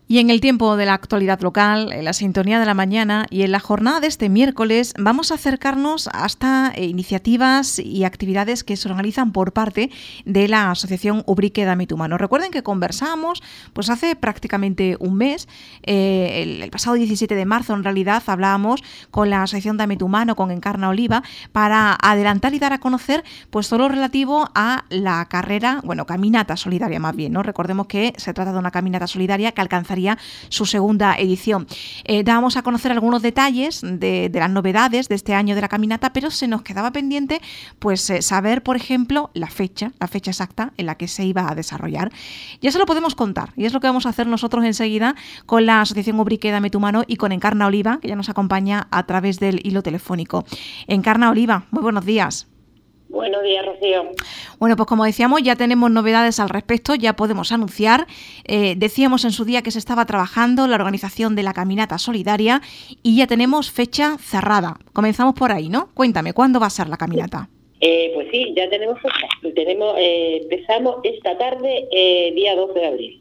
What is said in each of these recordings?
Y en el tiempo de la actualidad local, en la sintonía de la mañana y en la jornada de este miércoles vamos a acercarnos hasta iniciativas y actividades que se organizan por parte de la Asociación Ubrique Dámit Humano. Recuerden que conversamos pues hace prácticamente un mes, el pasado 17 de marzo en realidad hablábamos con la Asociación Dámit Humano, con Encarna Oliva, para adelantar y dar a conocer pues todo lo relativo a la carrera, caminata solidaria más bien, ¿no? Recordemos que se trata de una caminata solidaria que alcanzaría su segunda edición. Dábamos a conocer algunos detalles de las novedades de este año de la caminata, pero se nos quedaba pendiente pues saber, por ejemplo, la fecha exacta en la que se iba a desarrollar. Ya se lo podemos contar y es lo que vamos a hacer nosotros enseguida con la Asociación Ubrique Dámit Humano y con Encarna Oliva, que ya nos acompaña a través del hilo telefónico. Encarna Oliva, muy buenos días. Buenos días, Rocío. Bueno, pues como decíamos, ya tenemos novedades al respecto, ya podemos anunciar. Decíamos en su día que se estaba trabajando la organización de la caminata solidaria y ya tenemos fecha cerrada. Comenzamos por ahí, ¿no? Cuéntame, ¿cuándo va a ser la caminata? Pues sí, ya tenemos fecha. Empezamos esta tarde, día 12 de abril.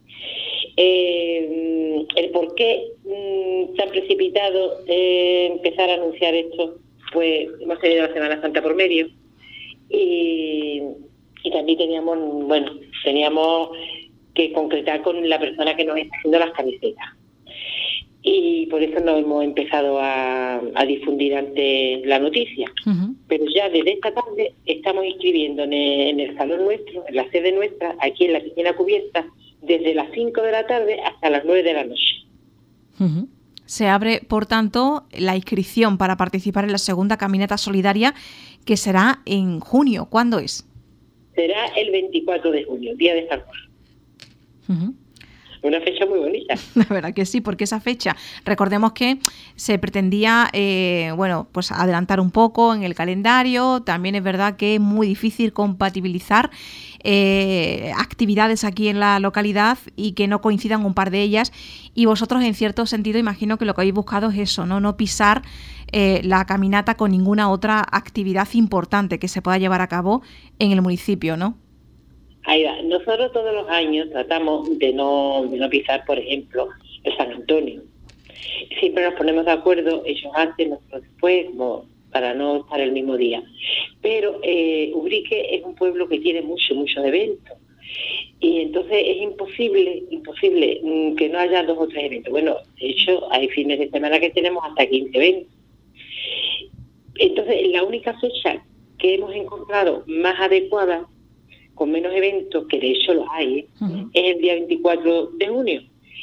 El por qué tan precipitado empezar a anunciar esto, pues hemos tenido la Semana Santa por medio. Y también teníamos que concretar con la persona que nos está haciendo las camisetas. Y por eso no hemos empezado a difundir antes la noticia. Uh-huh. Pero ya desde esta tarde estamos inscribiendo en el salón nuestro, en la sede nuestra, aquí en la piscina cubierta, desde las 5 de la tarde hasta las 9 de la noche. Uh-huh. Se abre, por tanto, la inscripción para participar en la segunda caminata solidaria, que será en junio. ¿Cuándo es? Será el 24 de junio, día de San Juan. Uh-huh. Una fecha muy bonita. La verdad que sí, porque esa fecha, recordemos que se pretendía, pues adelantar un poco en el calendario. También es verdad que es muy difícil compatibilizar actividades aquí en la localidad y que no coincidan un par de ellas. Y vosotros, en cierto sentido, imagino que lo que habéis buscado es eso, no pisar la caminata con ninguna otra actividad importante que se pueda llevar a cabo en el municipio, ¿no? Ahí va. Nosotros todos los años tratamos de no pisar, por ejemplo, el San Antonio. Siempre nos ponemos de acuerdo, ellos antes, nosotros después, para no estar el mismo día. Pero Ubrique es un pueblo que tiene muchos eventos. Y entonces es imposible que no haya 2 o 3 eventos. Bueno, de hecho, hay fines de semana que tenemos hasta 15 eventos. Entonces, la única fecha que hemos encontrado más adecuada, con menos eventos, que de hecho los hay, uh-huh, es el día 24 de junio.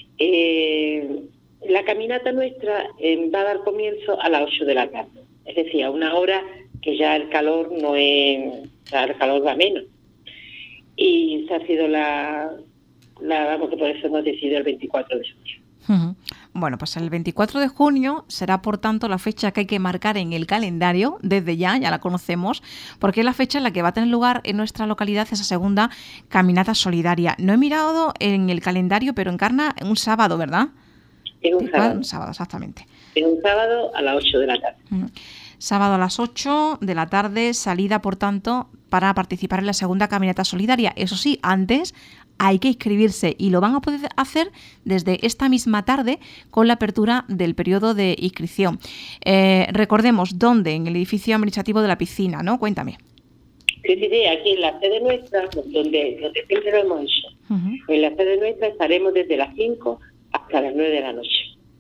La caminata nuestra va a dar comienzo a las 8 de la tarde, es decir, a una hora que ya el calor el calor va menos. Y esa ha sido que por eso hemos decidido el 24 de junio. Uh-huh. Bueno, pues el 24 de junio será, por tanto, la fecha que hay que marcar en el calendario, desde ya la conocemos, porque es la fecha en la que va a tener lugar en nuestra localidad esa segunda caminata solidaria. No he mirado en el calendario, pero Encarna, un sábado, ¿verdad? Es un sábado. Un sábado, exactamente. Es un sábado a las 8 de la tarde. Uh-huh. Sábado a las 8 de la tarde, salida, por tanto, para participar en la segunda caminata solidaria. Eso sí, antes hay que inscribirse y lo van a poder hacer desde esta misma tarde con la apertura del periodo de inscripción. Recordemos, ¿dónde? En el edificio administrativo de la piscina, ¿no? Cuéntame. Sí, aquí en la sede nuestra, donde siempre lo hemos hecho. Uh-huh. En la sede nuestra estaremos desde las 5 hasta las 9 de la noche.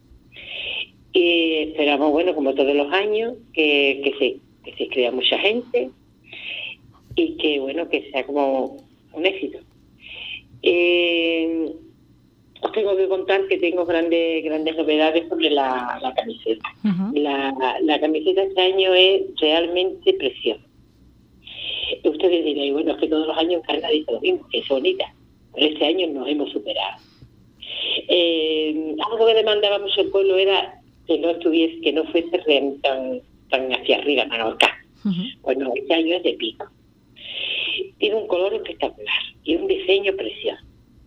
Y esperamos, como todos los años, que se inscriba mucha gente y que sea como un éxito. Os tengo que contar que tengo grandes novedades sobre la camiseta. Uh-huh. La camiseta este año es realmente preciosa. Ustedes diréis, es que todos los años Encarna dice lo mismo, que es bonita, pero este año nos hemos superado. Algo que demandaba mucho el pueblo era que no fuese tan hacia arriba, tan ahorcada. Uh-huh. Bueno, este año es de pico. Tiene un color espectacular y un diseño precioso.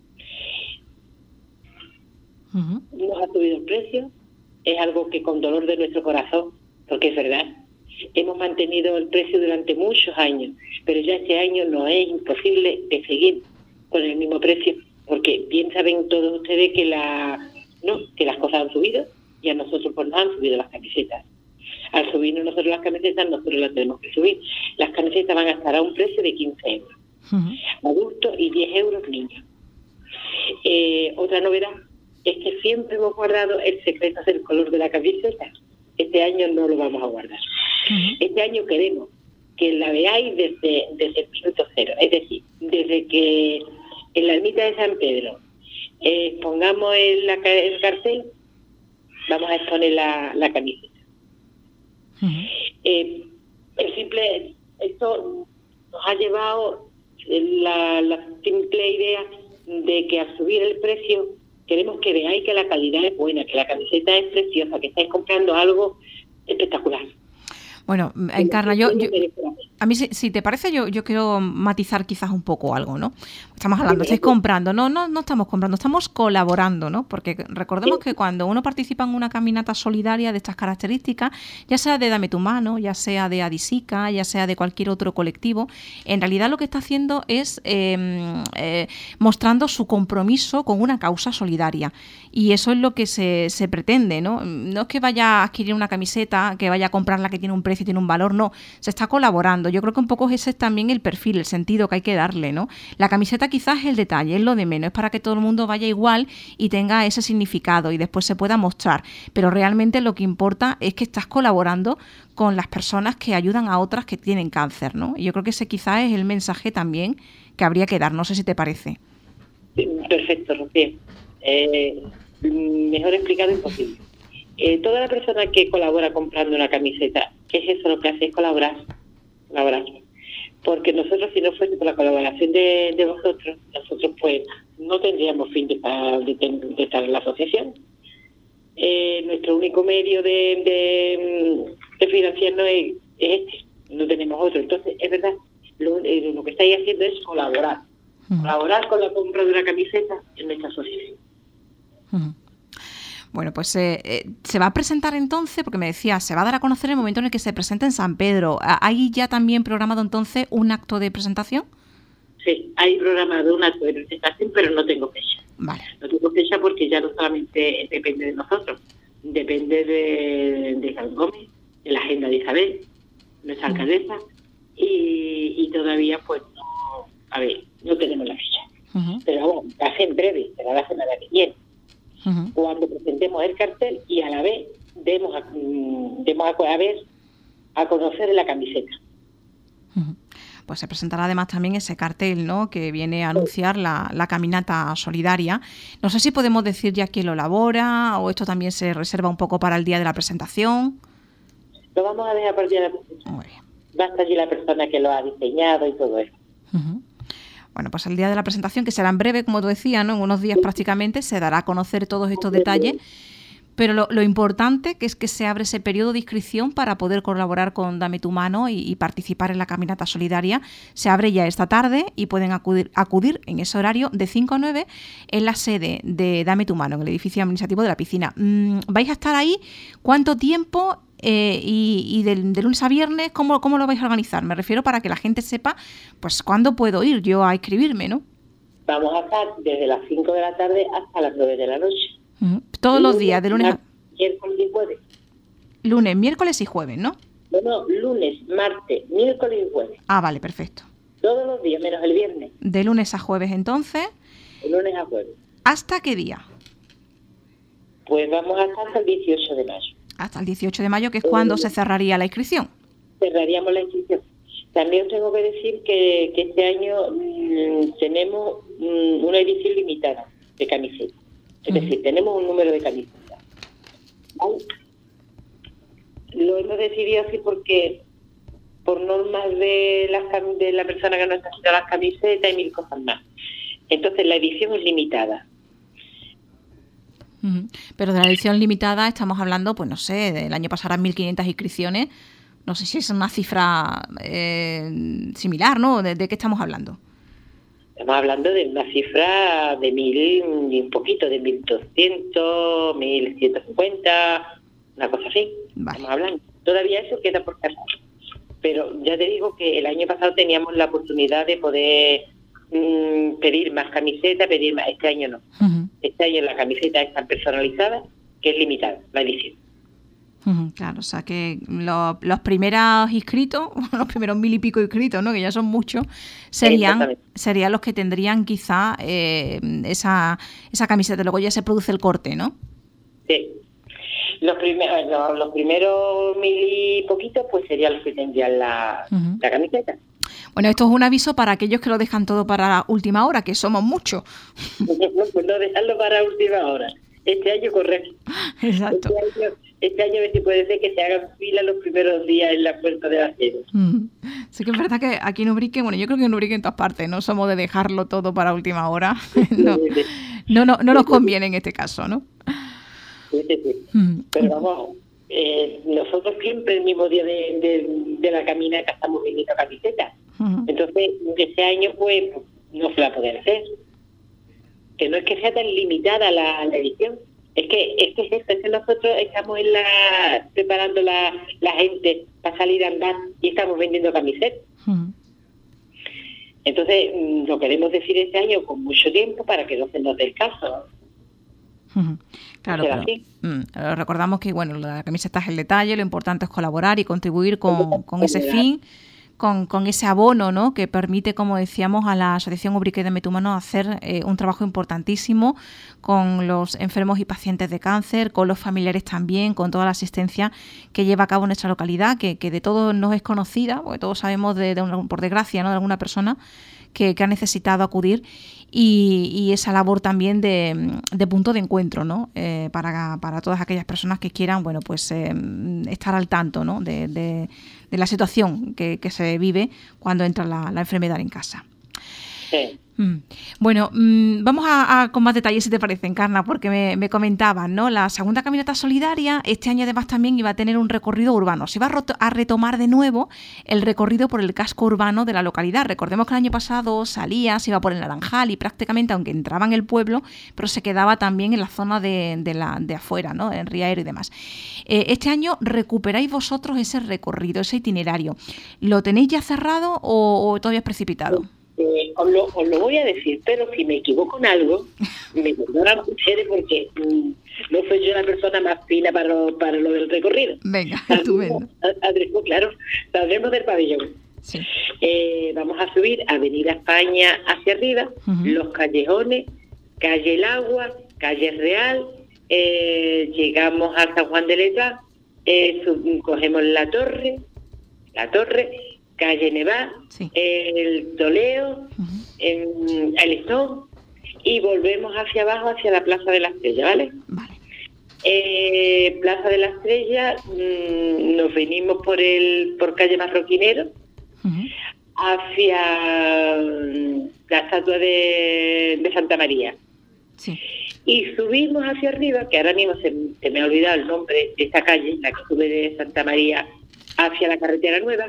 Uh-huh. Nos ha subido el precio, es algo que con dolor de nuestro corazón, porque es verdad, hemos mantenido el precio durante muchos años, pero ya este año no es imposible de seguir con el mismo precio, porque bien saben todos ustedes que que las cosas han subido, y a nosotros pues nos han subido las camisetas. Al subirnos nosotros las camisetas, nosotros las tenemos que subir. Las camisetas van a estar a un precio de 15 euros, adultos, y 10 euros niños. Otra novedad es que siempre hemos guardado el secreto del color de la camiseta. Este año no lo vamos a guardar. Este año queremos que la veáis desde el minuto cero, es decir, desde que en la ermita de San Pedro pongamos el cartel, vamos a exponer la camiseta. Esto nos ha llevado la simple idea de que al subir el precio queremos que veáis que la calidad es buena, que la camiseta es preciosa, que estáis comprando algo espectacular. Bueno, Encarna, a mí, si te parece, yo quiero matizar quizás un poco algo, ¿no? Estamos hablando, estáis comprando, no estamos comprando, estamos colaborando, ¿no? Porque recordemos que cuando uno participa en una caminata solidaria de estas características, ya sea de Dame tu Mano, ya sea de Adisica, ya sea de cualquier otro colectivo, en realidad lo que está haciendo es mostrando su compromiso con una causa solidaria. Y eso es lo que se pretende, ¿no? No es que vaya a adquirir una camiseta, que vaya a comprarla que tiene un precio y tiene un valor, no, se está colaborando. Yo creo que un poco ese es también el perfil, el sentido que hay que darle, ¿no? La camiseta quizás es el detalle, es lo de menos, es para que todo el mundo vaya igual y tenga ese significado y después se pueda mostrar, pero realmente lo que importa es que estás colaborando con las personas que ayudan a otras que tienen cáncer, ¿no? Y yo creo que ese quizás es el mensaje también que habría que dar, no sé si te parece. Perfecto, Rocío. Mejor explicado imposible. Toda la persona que colabora comprando una camiseta, ¿qué es eso? Lo que hace es colaborar. Porque nosotros, si no fuese por la colaboración de vosotros, nosotros pues no tendríamos fin de estar en la asociación. Nuestro único medio de financiarnos es este, no tenemos otro. Entonces, es verdad, lo que estáis haciendo es colaborar. Colaborar con la compra de una camiseta en nuestra asociación. Bueno, pues se va a presentar entonces, porque me decía, se va a dar a conocer el momento en el que se presente en San Pedro. ¿Hay ya también programado entonces un acto de presentación? Sí, hay programado un acto de presentación, pero no tengo fecha. Vale. No tengo fecha porque ya no solamente depende de nosotros, depende de Isabel Gómez, de la agenda de Isabel, nuestra alcaldesa, y todavía pues no tenemos la fecha. Pero vamos, va a ser en breve, será la semana que viene. Cuando presentemos el cartel y a la vez demos a conocer la camiseta. Pues se presentará además también ese cartel, ¿no?, que viene a anunciar la caminata solidaria. No sé si podemos decir ya quién lo elabora o esto también se reserva un poco para el día de la presentación. Lo vamos a dejar para el día de la presentación. Muy bien. Va a estar allí la persona que lo ha diseñado y todo eso. Bueno, pues el día de la presentación, que será en breve, como tú decías, ¿no?, en unos días prácticamente, se dará a conocer todos estos detalles. Pero lo importante que es que se abre ese periodo de inscripción para poder colaborar con Dame tu Mano y participar en la caminata solidaria. Se abre ya esta tarde y pueden acudir en ese horario de 5 a 9 en la sede de Dame tu Mano, en el edificio administrativo de la piscina. ¿Vais a estar ahí? ¿Cuánto tiempo? Y de lunes a viernes, ¿cómo lo vais a organizar? Me refiero para que la gente sepa pues cuándo puedo ir yo a inscribirme, ¿no? Vamos a estar desde las 5 de la tarde hasta las 9 de la noche. Todos los días, de lunes a... Miércoles y jueves. Lunes, miércoles y jueves, ¿no? No, lunes, martes, miércoles y jueves. Ah, vale, perfecto. Todos los días, menos el viernes. De lunes a jueves, entonces. De lunes a jueves. ¿Hasta qué día? Pues vamos a estar hasta el 18 de mayo. Hasta el 18 de mayo, que es cuando se cerraría la inscripción. Cerraríamos la inscripción. También os tengo que decir que este año tenemos una edición limitada de camisetas. Es decir, tenemos un número de camisetas. ¿Vale? Lo hemos decidido así porque por normas de la persona que nos está haciendo las camisetas y mil cosas más. Entonces la edición es limitada. Pero de la edición limitada estamos hablando, pues no sé, del año pasado eran 1.500 inscripciones. No sé si es una cifra similar, ¿no? ¿De qué estamos hablando? Estamos hablando de una cifra de 1.000 y un poquito, de 1.200, 1.150, una cosa así. Vale. Estamos hablando. Todavía eso queda por cerrar. Pero ya te digo que el año pasado teníamos la oportunidad de poder pedir más camisetas, pedir más. Este año no. Este año la camiseta es tan personalizada que es limitada la edición. Claro, o sea que los primeros inscritos, los primeros 1000 y pico inscritos, ¿no? Que ya son muchos, serían los que tendrían quizá esa camiseta. Luego ya se produce el corte, ¿no? Sí. Los primeros 1000 y poquitos, pues serían los que tendrían la camiseta. Bueno, esto es un aviso para aquellos que lo dejan todo para la última hora, que somos muchos. Pues no dejarlo para la última hora. Este año correcto. Exacto. Este año a ver si puede ser que se hagan fila los primeros días en la puerta de la sede. Sí que es verdad que aquí en Ubrique, bueno, yo creo que en Ubrique en todas partes, no somos de dejarlo todo para última hora. No nos conviene en este caso, ¿no? Sí. Pero vamos, nosotros siempre el mismo día de la caminata estamos vendiendo camisetas. Entonces, este año pues no se va a poder hacer. Que no es que sea tan limitada la edición. Es que nosotros estamos preparando la gente para salir a andar y estamos vendiendo camisetas. Entonces, lo queremos decir este año con mucho tiempo para que no se nos dé el caso. Claro, pero recordamos que bueno, la camiseta es el detalle, lo importante es colaborar y contribuir con ese fin, con ese abono, ¿no? Que permite, como decíamos, a la Asociación Ubrique de Metúmanos hacer un trabajo importantísimo con los enfermos y pacientes de cáncer, con los familiares también, con toda la asistencia que lleva a cabo nuestra localidad, que de todos nos es conocida, porque todos sabemos por desgracia, ¿no? De alguna persona que ha necesitado acudir y esa labor también de punto de encuentro, ¿no? Para todas aquellas personas que quieran, bueno, pues estar al tanto, ¿no? de la situación que se vive cuando entra la enfermedad en casa. Sí. Bueno, vamos a con más detalles si te parece, Encarna, porque me comentaban, ¿no? La segunda caminata solidaria este año además también iba a tener un recorrido urbano. Se iba a retomar de nuevo el recorrido por el casco urbano de la localidad. Recordemos que el año pasado se iba por el Naranjal y prácticamente, aunque entraba en el pueblo, pero se quedaba también en la zona de afuera, ¿no? En Riaero y demás. Este año recuperáis vosotros ese recorrido, ese itinerario. ¿Lo tenéis ya cerrado o todavía es precipitado? Os lo voy a decir, pero si me equivoco en algo, me perdonan ustedes porque no soy yo la persona más fina para lo del recorrido. Venga, estupendo. Claro, saldremos del pabellón. Sí. Vamos a subir Avenida España hacia arriba, los callejones, Calle El Agua, Calle Real, llegamos a San Juan de Letrán, cogemos la torre, Calle Nevá, sí. El Toleo, el Estón, y volvemos hacia abajo, hacia la Plaza de la Estrella, ¿vale? Vale. Plaza de la Estrella, nos venimos por calle Marroquinero, hacia la estatua de Santa María. Sí. Y subimos hacia arriba, que ahora mismo se me ha olvidado el nombre de esta calle, la que sube de Santa María hacia la Carretera Nueva,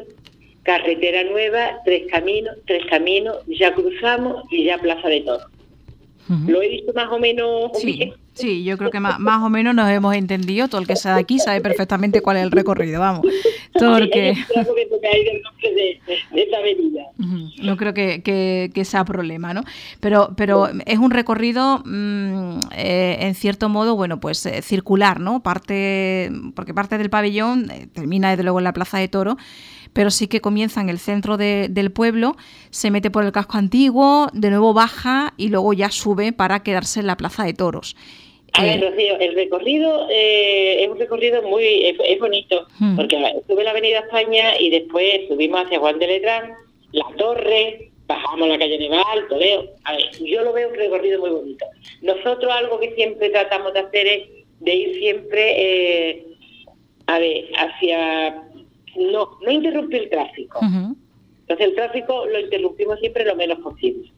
tres caminos, ya cruzamos y ya Plaza de Toros. ¿Lo he visto más o menos? Sí, yo creo que más o menos nos hemos entendido. Todo el que sea de aquí sabe perfectamente cuál es el recorrido, vamos. Todo el que... de esta avenida. No creo que sea problema, ¿no? Pero es un recorrido, en cierto modo, bueno, pues circular, ¿no? Porque parte del pabellón termina desde luego en la Plaza de Toros, pero sí que comienza en el centro del pueblo, se mete por el casco antiguo, de nuevo baja y luego ya sube para quedarse en la Plaza de Toros. A ver, Rocío, el recorrido es un recorrido es bonito, porque sube la Avenida España y después subimos hacia Juan de Letrán, la Torre, bajamos la calle Neval, Toleo. A ver, yo lo veo un recorrido muy bonito. Nosotros algo que siempre tratamos de hacer es de ir siempre, hacia... No interrumpir el tráfico. Entonces el tráfico lo interrumpimos siempre lo menos posible.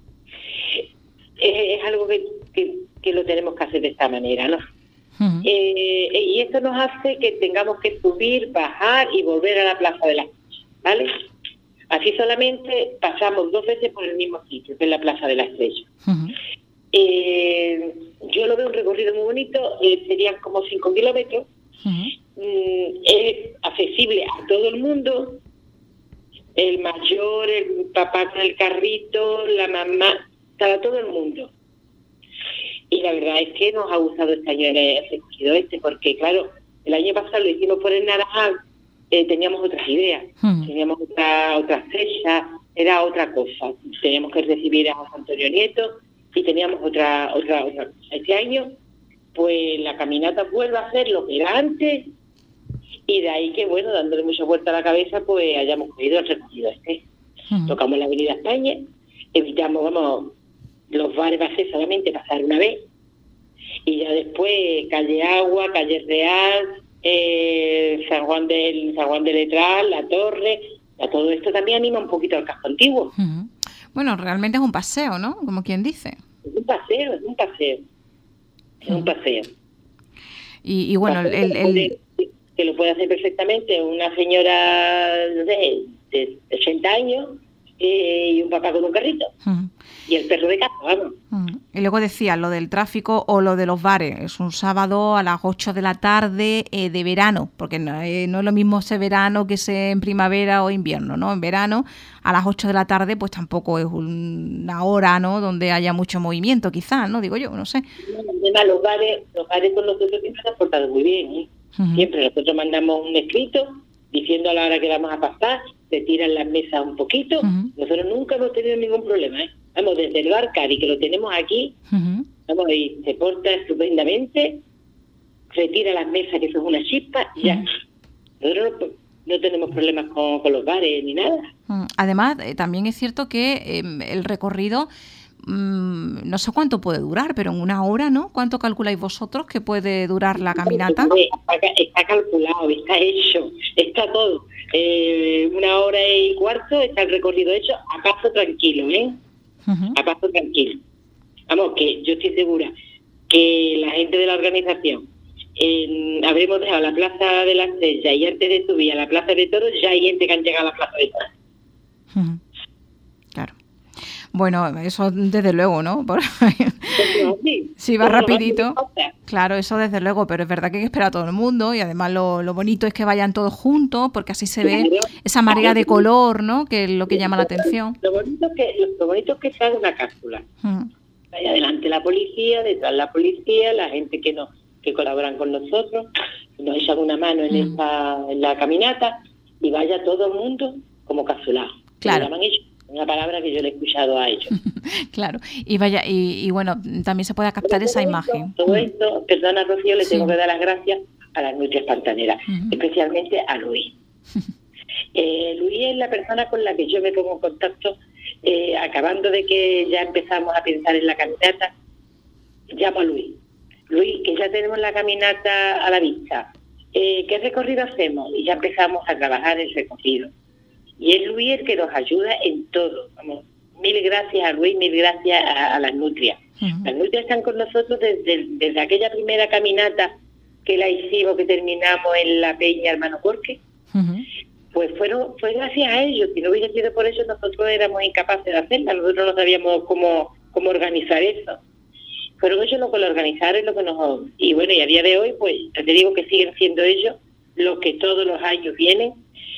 Es algo que lo tenemos que hacer de esta manera, ¿no? Y esto nos hace que tengamos que subir, bajar y volver a la Plaza de la Estrella, ¿vale? Así solamente pasamos 2 veces por el mismo sitio, que es la Plaza de la Estrella. Yo lo veo un recorrido muy bonito, serían como 5 kilómetros. Es accesible a todo el mundo, el mayor, el papá con el carrito, la mamá, estaba todo el mundo. Y la verdad es que nos ha gustado este año el recogido porque claro, el año pasado lo hicimos por el Naranjal, teníamos otras ideas, teníamos otras fechas, era otra cosa. Teníamos que recibir a José Antonio Nieto y teníamos otra. Este año, pues la caminata vuelve a ser lo que era antes, y de ahí que, bueno, dándole mucha vuelta a la cabeza, pues hayamos cogido el recogido Tocamos la Avenida España, evitamos, los bares va a ser solamente pasar una vez, y ya después Calle Agua, Calle Real, San Juan de Letral, La Torre, todo esto también anima un poquito al casco antiguo. Bueno, realmente es un paseo, ¿no? Como quien dice. Es un paseo. Y bueno, que lo puede hacer perfectamente una señora de 80 años y un papá con un carrito. Y el perro de casa, vamos. Y luego decía lo del tráfico o lo de los bares. Es un sábado a las 8 de la tarde de verano, porque no es lo mismo ese verano que ese en primavera o invierno, ¿no? En verano a las 8 de la tarde pues tampoco es una hora, ¿no?, donde haya mucho movimiento, quizás, ¿no? Digo yo, no sé. Además, los bares con nosotros siempre se han portado muy bien, ¿eh? Siempre nosotros mandamos un escrito diciendo a la hora que vamos a pasar, se tiran las mesas un poquito. Nosotros nunca hemos tenido ningún problema, ¿eh? Vamos, desde el bar Cari, que lo tenemos aquí, vamos, y se porta estupendamente, retira las mesas, que eso es una chispa, y ya. Nosotros no tenemos problemas con los bares ni nada. Además, también es cierto que el recorrido, no sé cuánto puede durar, pero en una hora, ¿no? ¿Cuánto calculáis vosotros que puede durar la caminata? Está calculado, está hecho, está todo. 1 hora y cuarto está el recorrido hecho a paso tranquilo, ¿eh? A paso tranquilo. Vamos, que yo estoy segura que la gente de la organización habremos dejado la Plaza de la Estrella y antes de subir a la Plaza de Toros ya hay gente que han llegado a la Plaza de Toros. Claro. Bueno, eso desde luego, ¿no? Sí, va rapidito. Claro, eso desde luego, pero es verdad que hay que esperar a todo el mundo y además lo bonito es que vayan todos juntos porque así se ve esa marea de color, ¿no?, que es lo que llama la atención. Lo bonito es que se haga una cápsula. Vaya adelante la policía, detrás la policía, la gente que colaboran con nosotros, nos echan una mano en la caminata y vaya todo el mundo como capsulado. Claro. Lo llaman ellos. Una palabra que yo le he escuchado a ellos. Claro, y vaya, y bueno, también se puede captar esa imagen. Todo esto, perdona Rocío, le tengo que dar las gracias a las nutrias pantaneras, especialmente a Luis. Luis es la persona con la que yo me pongo en contacto, acabando de que ya empezamos a pensar en la caminata, llamo a Luis. Luis, que ya tenemos la caminata a la vista, ¿qué recorrido hacemos? Y ya empezamos a trabajar el recorrido. Y es Luis el que nos ayuda en todo. Vamos, mil gracias a Luis, mil gracias a las nutrias. Las nutrias están con nosotros desde aquella primera caminata que la hicimos, que terminamos en la Peña Hermano Jorge. Pues fue gracias a ellos. Si no hubiera sido por ellos, nosotros éramos incapaces de hacerla. Nosotros no sabíamos cómo organizar eso. Fueron ellos los que lo organizaron y bueno, y a día de hoy, pues te digo que siguen siendo ellos los que todos los años vienen,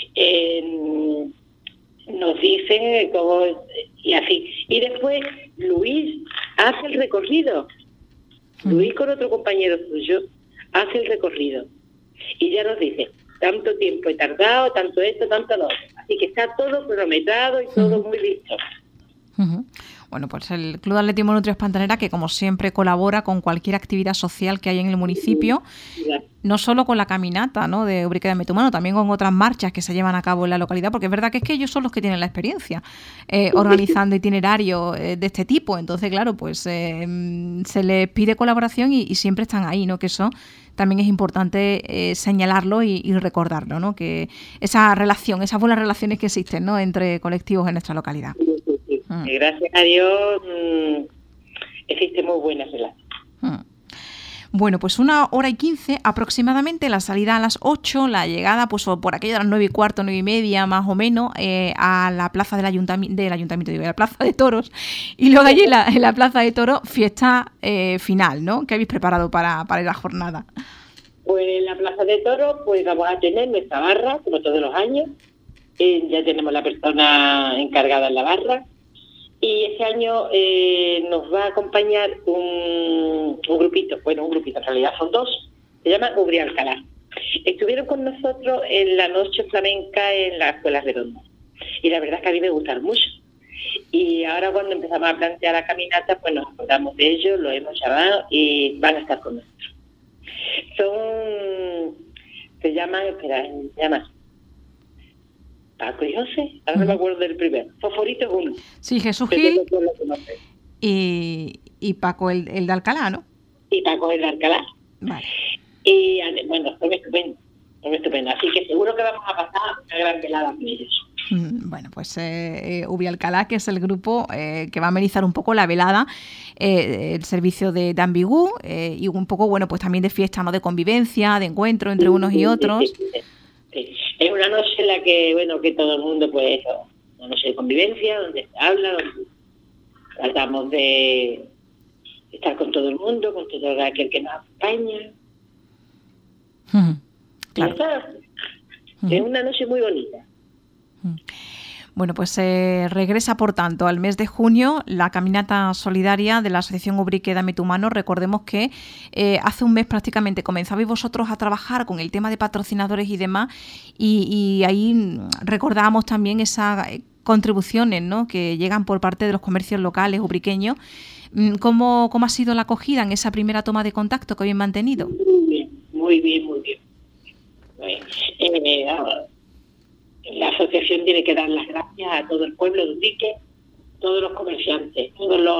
nos dicen cómo, y así. Y después Luis hace el recorrido. Luis con otro compañero suyo hace el recorrido. Y ya nos dice, tanto tiempo he tardado, tanto esto, tanto lo otro. Así que está todo cronometrado y todo muy listo. Bueno, pues el Club Atletismo Nutrias Pantanera, que como siempre colabora con cualquier actividad social que hay en el municipio, no solo con la caminata, ¿no?, de Ubrique de Metumano, también con otras marchas que se llevan a cabo en la localidad, porque es verdad que ellos son los que tienen la experiencia organizando itinerarios de este tipo. Entonces, claro, pues se les pide colaboración y siempre están ahí, ¿no?, que eso también es importante señalarlo y recordarlo, ¿no?, que esa relación, esas buenas relaciones que existen, ¿no?, entre colectivos en nuestra localidad. Gracias a Dios existe muy buena relación. Bueno, pues 1:15 aproximadamente, la salida a las 8, la llegada pues por aquello de las 9:15, 9:30 más o menos, a la plaza del ayuntamiento, digo, a la plaza de toros, y luego allí en la plaza de toros, fiesta final, ¿no? ¿Qué habéis preparado para la jornada? Pues en la plaza de toros pues vamos a tener nuestra barra, como todos los años, Ya tenemos la persona encargada en la barra. Y este año nos va a acompañar un grupito, en realidad son dos, se llama Ubri Alcalá. Estuvieron con nosotros en la noche flamenca en la Escuela Redonda. Y la verdad es que a mí me gustaron mucho. Y ahora cuando empezamos a plantear la caminata, pues nos acordamos de ellos, los hemos llamado y van a estar con nosotros. Se llaman Paco y José, ahora no me acuerdo del primero. Fosforito es uno. Sí, Jesús Gil y Paco el de Alcalá, ¿no? Y Paco el de Alcalá. Vale. Y bueno, son estupendos. Así que seguro que vamos a pasar una gran velada con ellos. Bueno, pues Ubri Alcalá, que es el grupo que va a amenizar un poco la velada, el servicio de Ambigú y un poco, bueno, pues también de fiesta, ¿no? De convivencia, de encuentro entre unos y otros. Sí. Es una noche en la que, bueno, que todo el mundo, pues, una noche de convivencia, donde se habla, donde tratamos de estar con todo el mundo, con todo aquel que nos acompaña. Claro. Es una noche muy bonita. Bueno, pues regresa, por tanto, al mes de junio la caminata solidaria de la Asociación Ubrique Dame tu Mano. Recordemos que hace un mes prácticamente comenzabais vosotros a trabajar con el tema de patrocinadores y demás, y ahí recordábamos también esas contribuciones, ¿no?, que llegan por parte de los comercios locales ubriqueños. ¿Cómo ha sido la acogida en esa primera toma de contacto que habéis mantenido? Muy bien. La asociación tiene que dar las gracias a todo el pueblo de Ubrique, todos los comerciantes,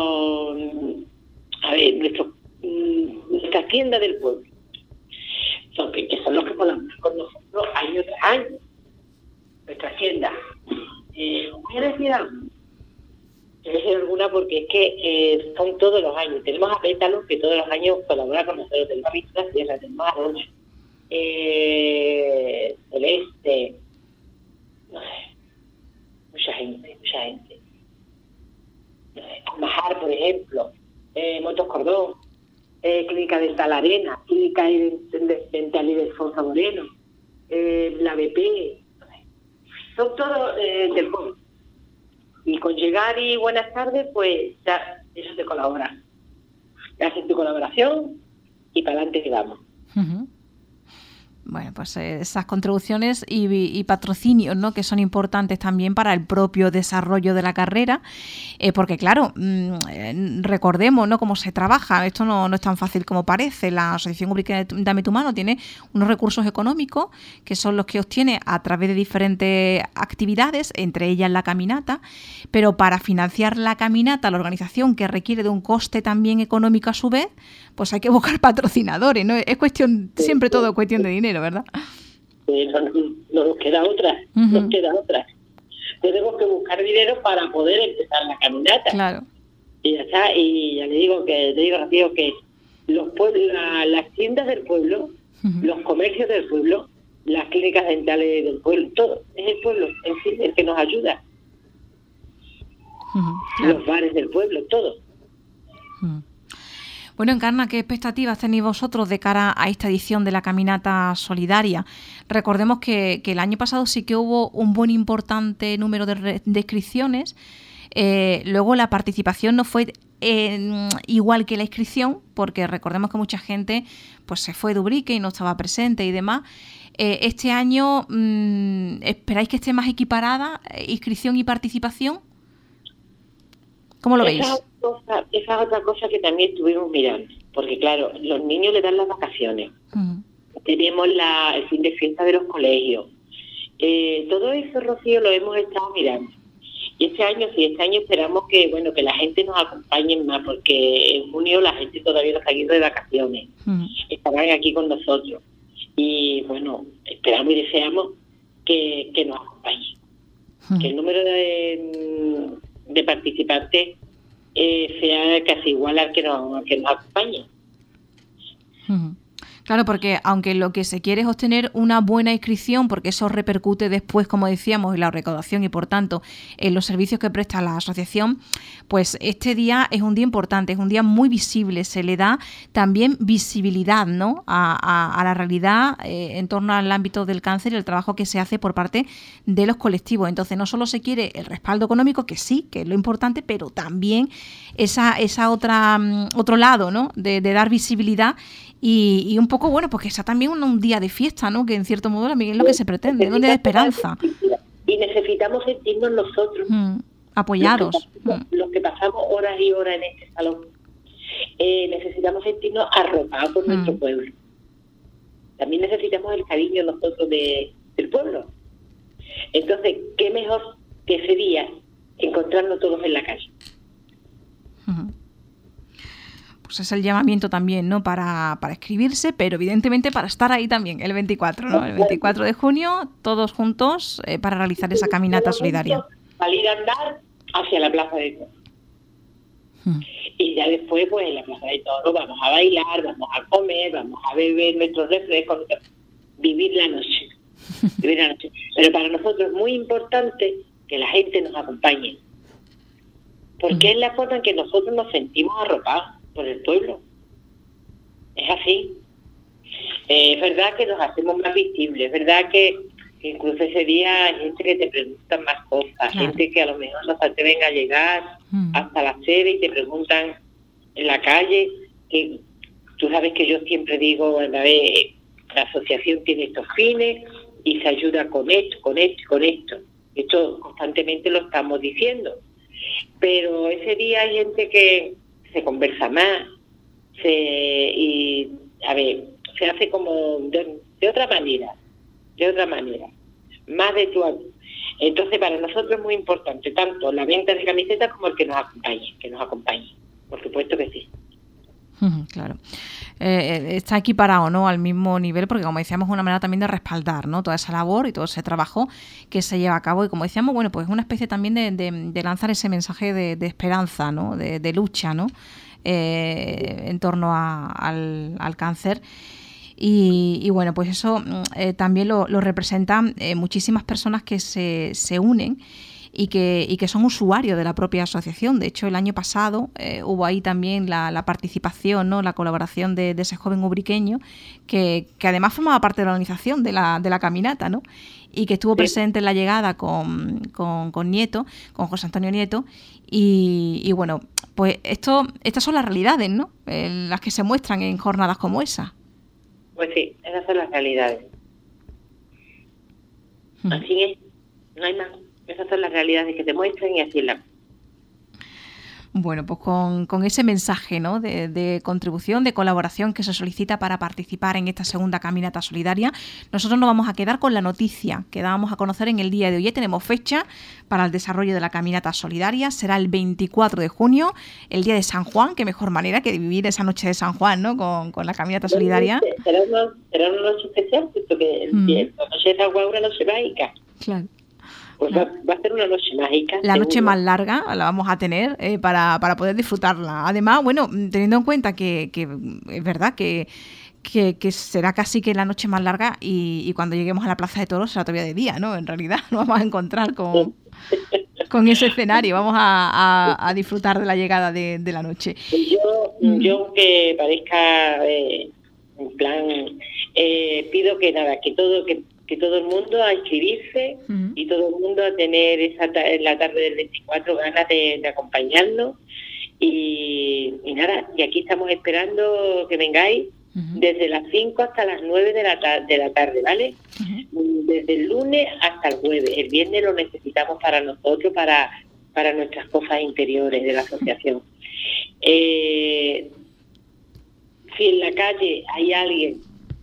nuestras tiendas del pueblo, que son los que colaboran con nosotros año tras año. Nuestras tiendas. Voy a decir alguna porque es que son todos los años. Tenemos a Pétalos, que todos los años colabora con nosotros. Tenemos a Víctor Sierra, tenemos a Roma, Celeste, no sé, mucha gente. Majar, por ejemplo, Motos Cordón, Clínica Dental Arena, Clínica Dental y de Alfonso Moreno, la BP, son todos del pueblo. Y con llegar y buenas tardes, pues ya ellos te colaboran. Hacen tu colaboración y para adelante que vamos. Bueno, pues esas contribuciones y patrocinios, ¿no?, que son importantes también para el propio desarrollo de la carrera, porque claro, recordemos, ¿no?, cómo se trabaja. Esto no es tan fácil como parece. La Asociación Ubrique Dame tu Mano tiene unos recursos económicos que son los que obtiene a través de diferentes actividades, entre ellas la caminata, pero para financiar la caminata, la organización, que requiere de un coste también económico a su vez, pues hay que buscar patrocinadores, ¿no? Es cuestión, siempre todo es cuestión de dinero, ¿verdad? No nos queda otra, Tenemos que buscar dinero para poder empezar la caminata. Claro. Y ya está, y ya te digo, Rocío, que los pueblos, las tiendas del pueblo, los comercios del pueblo, las clínicas dentales del pueblo, todo, es el pueblo en sí el que nos ayuda. Claro. Los bares del pueblo, todo. Bueno, Encarna, ¿qué expectativas tenéis vosotros de cara a esta edición de la Caminata Solidaria? Recordemos que el año pasado sí que hubo un buen importante número de inscripciones. Luego la participación no fue igual que la inscripción, porque recordemos que mucha gente pues se fue de Ubrique y no estaba presente y demás. Este año, ¿esperáis que esté más equiparada inscripción y participación? ¿Cómo lo veis? Esa es otra cosa que también estuvimos mirando, porque claro, los niños le dan las vacaciones, tenemos el fin de fiesta de los colegios, todo eso, Rocío, lo hemos estado mirando. Y este año esperamos que la gente nos acompañe más, porque en junio la gente todavía no está yendo de vacaciones, estarán aquí con nosotros. Y bueno, esperamos y deseamos que nos acompañen, que el número de participantes sea casi igual al que nos acompaña. Claro, porque aunque lo que se quiere es obtener una buena inscripción, porque eso repercute después, como decíamos, en la recaudación y por tanto en los servicios que presta la asociación, pues este día es un día importante, es un día muy visible, se le da también visibilidad, ¿no?, a la realidad en torno al ámbito del cáncer y el trabajo que se hace por parte de los colectivos. Entonces no solo se quiere el respaldo económico, que sí, que es lo importante, pero también esa otro lado, ¿no?, de dar visibilidad y un poco, bueno, pues que sea también un día de fiesta, ¿no?, que en cierto modo también es lo que se pretende, un día de esperanza. Y necesitamos sentirnos nosotros apoyados. Los que pasamos horas y horas en este salón. Necesitamos sentirnos arropados por nuestro pueblo. También necesitamos el cariño nosotros del pueblo. Entonces, ¿qué mejor que ese día encontrarnos todos en la calle? Pues es el llamamiento también, ¿no?, para escribirse, pero evidentemente para estar ahí también el 24, ¿no? El 24 de junio, todos juntos para realizar esa caminata solidaria. Salir a andar hacia la Plaza de Toros. Y ya después, pues en la Plaza de Toros vamos a bailar, vamos a comer, vamos a beber nuestros refrescos, vivir la noche. Pero para nosotros es muy importante que la gente nos acompañe, porque es la forma en que nosotros nos sentimos arropados por el pueblo. Es así. Es verdad que nos hacemos más visibles, es verdad que incluso ese día hay gente que te pregunta más cosas, gente que a lo mejor no se atreven a llegar hasta la sede y te preguntan en la calle, que tú sabes que yo siempre digo, la asociación tiene estos fines y se ayuda con esto, con esto y con esto. Esto constantemente lo estamos diciendo. Pero ese día hay gente que se conversa más, se hace como de otra manera, más de tú a tú. Entonces para nosotros es muy importante tanto la venta de camisetas como el que nos acompañe, por supuesto que sí. Claro. Está equiparado, ¿no?, al mismo nivel, porque como decíamos es una manera también de respaldar, ¿no?, toda esa labor y todo ese trabajo que se lleva a cabo, y como decíamos, bueno, pues es una especie también de lanzar ese mensaje de esperanza, ¿no?, de lucha, ¿no?, en torno al cáncer. Y bueno, pues eso también lo representan muchísimas personas que se unen y que son usuarios de la propia asociación. De hecho, el año pasado hubo ahí también la participación, ¿no?, la colaboración de ese joven ubriqueño que además formaba parte de la organización de la caminata, ¿no?, y que estuvo presente en la llegada con Nieto, con José Antonio Nieto. Y bueno, pues estas son las realidades, ¿no?, las que se muestran en jornadas como esa. Pues sí, esas son las realidades. Así es, no hay más. Esas son las realidades que te muestran y así es la. Bueno, pues con ese mensaje, ¿no?, de contribución, de colaboración que se solicita para participar en esta segunda caminata solidaria, nosotros nos vamos a quedar con la noticia que dábamos a conocer en el día de hoy. Ya tenemos fecha para el desarrollo de la caminata solidaria, será el 24 de junio, el día de San Juan. Qué mejor manera que de vivir esa noche de San Juan, ¿no?, con la caminata solidaria. Será una noche especial, puesto que la noche de San Juan es una noche mágica. Claro. Pues va a ser una noche mágica. La noche más larga la vamos a tener para poder disfrutarla. Además, bueno, teniendo en cuenta que es verdad que será casi que la noche más larga y cuando lleguemos a la Plaza de Toros será todavía de día, ¿no? En realidad nos vamos a encontrar con ese escenario. Vamos a disfrutar de la llegada de la noche. Yo que parezca en plan, pido que todo el mundo a inscribirse y todo el mundo a tener en la tarde del 24 ganas de acompañarnos y nada, y aquí estamos esperando que vengáis desde las 5 hasta las 9 de la tarde, ¿vale? Desde el lunes hasta el jueves. El viernes lo necesitamos para nosotros, para nuestras cosas interiores de la asociación. Si en la calle hay alguien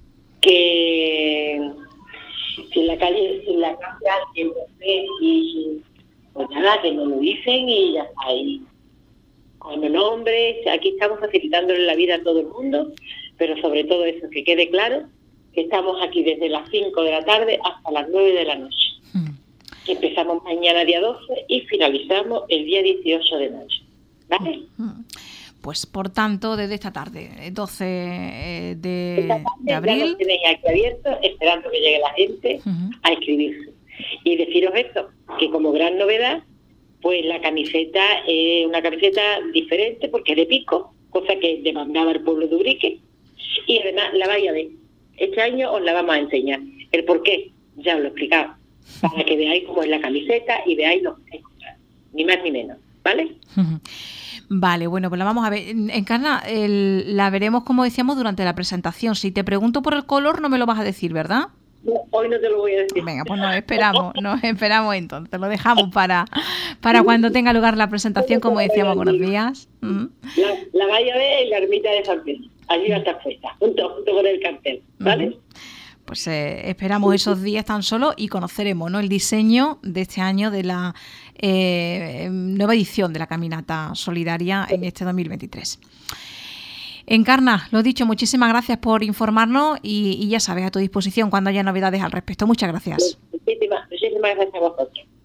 si en la calle alguien nos ve y pues nada, que nos lo dicen y ya está ahí. Con el nombre, aquí estamos facilitándole la vida a todo el mundo, pero sobre todo eso, que quede claro que estamos aquí desde las 5 de la tarde hasta las 9 de la noche. Empezamos mañana día 12 y finalizamos el día 18 de noche. ¿Vale? pues por tanto, desde esta tarde, 12 de abril. Ya lo tenéis aquí abierto, esperando que llegue la gente a inscribirse. Y deciros esto, que como gran novedad, pues la camiseta es una camiseta diferente porque es de pico, cosa que demandaba el pueblo de Ubrique, y además la vais a ver. Este año os la vamos a enseñar. El por qué, ya os lo he explicado, para que veáis cómo es la camiseta y veáis lo que estáis comprando, ni más ni menos, ¿vale? Vale, bueno, pues la vamos a ver. Encarna, la veremos, como decíamos, durante la presentación. Si te pregunto por el color, no me lo vas a decir, ¿verdad? No, hoy no te lo voy a decir. Venga, pues nos esperamos entonces. Lo dejamos para cuando tenga lugar la presentación, como decíamos, buenos días. La vais a ver en la ermita de San Pedro. Allí va a estar puesta, junto con el cartel, ¿vale? Pues esperamos esos días tan solo y conoceremos, ¿no?, el diseño de este año de la nueva edición de la Caminata Solidaria en este 2023. Encarna, lo dicho, muchísimas gracias por informarnos y ya sabes, a tu disposición cuando haya novedades al respecto. Muchas gracias. Muchísimas gracias a vosotros.